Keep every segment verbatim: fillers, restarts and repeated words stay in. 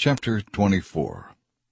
Chapter twenty-four.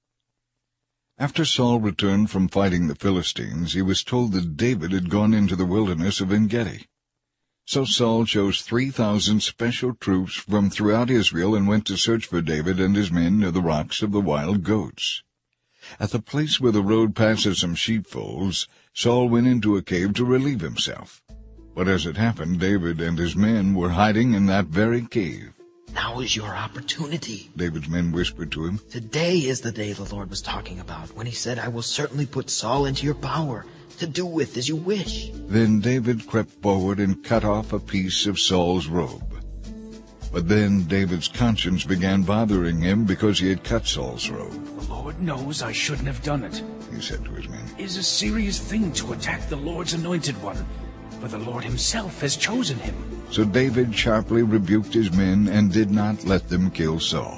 After Saul returned from fighting the Philistines, he was told that David had gone into the wilderness of En-gedi. So Saul chose three thousand special troops from throughout Israel and went to search for David and his men near the rocks of the wild goats. At the place where the road passes some sheepfolds, Saul went into a cave to relieve himself. But as it happened, David and his men were hiding in that very cave. "Now is your opportunity," David's men whispered to him. "Today is the day the Lord was talking about, when he said, 'I will certainly put Saul into your power, to do with as you wish.'" Then David crept forward and cut off a piece of Saul's robe. But then David's conscience began bothering him because he had cut Saul's robe. "The Lord knows I shouldn't have done it," he said to his men. "It is a serious thing to attack the Lord's anointed one, for the Lord himself has chosen him." So David sharply rebuked his men and did not let them kill Saul.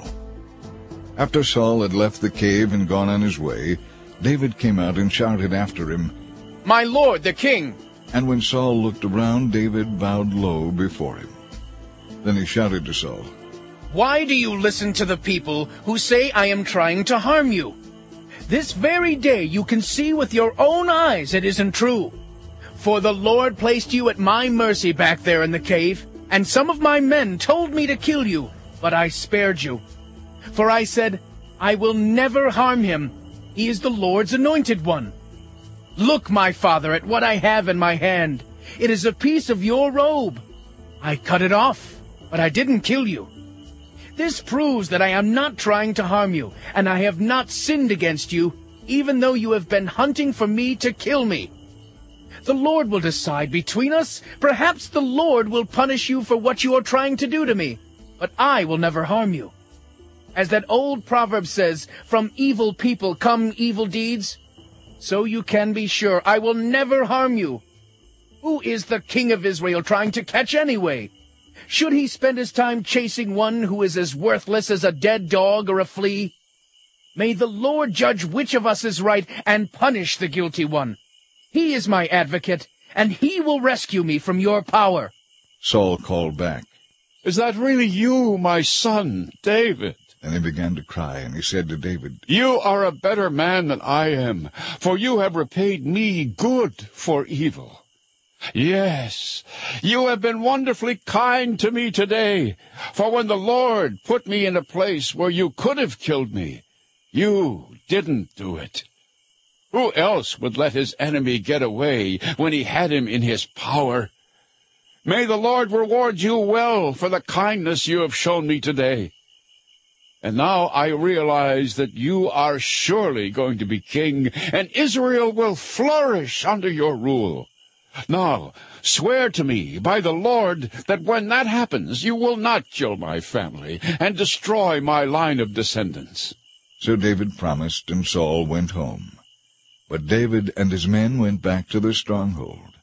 After Saul had left the cave and gone on his way, David came out and shouted after him, "My lord, the king!" And when Saul looked around, David bowed low before him. Then he shouted to Saul, "Why do you listen to the people who say I am trying to harm you? This very day you can see with your own eyes it isn't true. For the Lord placed you at my mercy back there in the cave, and some of my men told me to kill you, but I spared you. For I said, I will never harm him. He is the Lord's anointed one. Look, my father, at what I have in my hand. It is a piece of your robe. I cut it off, but I didn't kill you. This proves that I am not trying to harm you, and I have not sinned against you, even though you have been hunting for me to kill me. The Lord will decide between us. Perhaps the Lord will punish you for what you are trying to do to me, but I will never harm you. As that old proverb says, from evil people come evil deeds. So you can be sure I will never harm you. Who is the king of Israel trying to catch anyway? Should he spend his time chasing one who is as worthless as a dead dog or a flea? May the Lord judge which of us is right and punish the guilty one. He is my advocate, and he will rescue me from your power." Saul called back, "Is that really you, my son, David?" And he began to cry, and he said to David, "You are a better man than I am, for you have repaid me good for evil. Yes, you have been wonderfully kind to me today, for when the Lord put me in a place where you could have killed me, you didn't do it. Who else would let his enemy get away when he had him in his power? May the Lord reward you well for the kindness you have shown me today. And now I realize that you are surely going to be king, and Israel will flourish under your rule. Now, swear to me by the Lord that when that happens, you will not kill my family and destroy my line of descendants." So David promised, and Saul went home. But David and his men went back to their stronghold.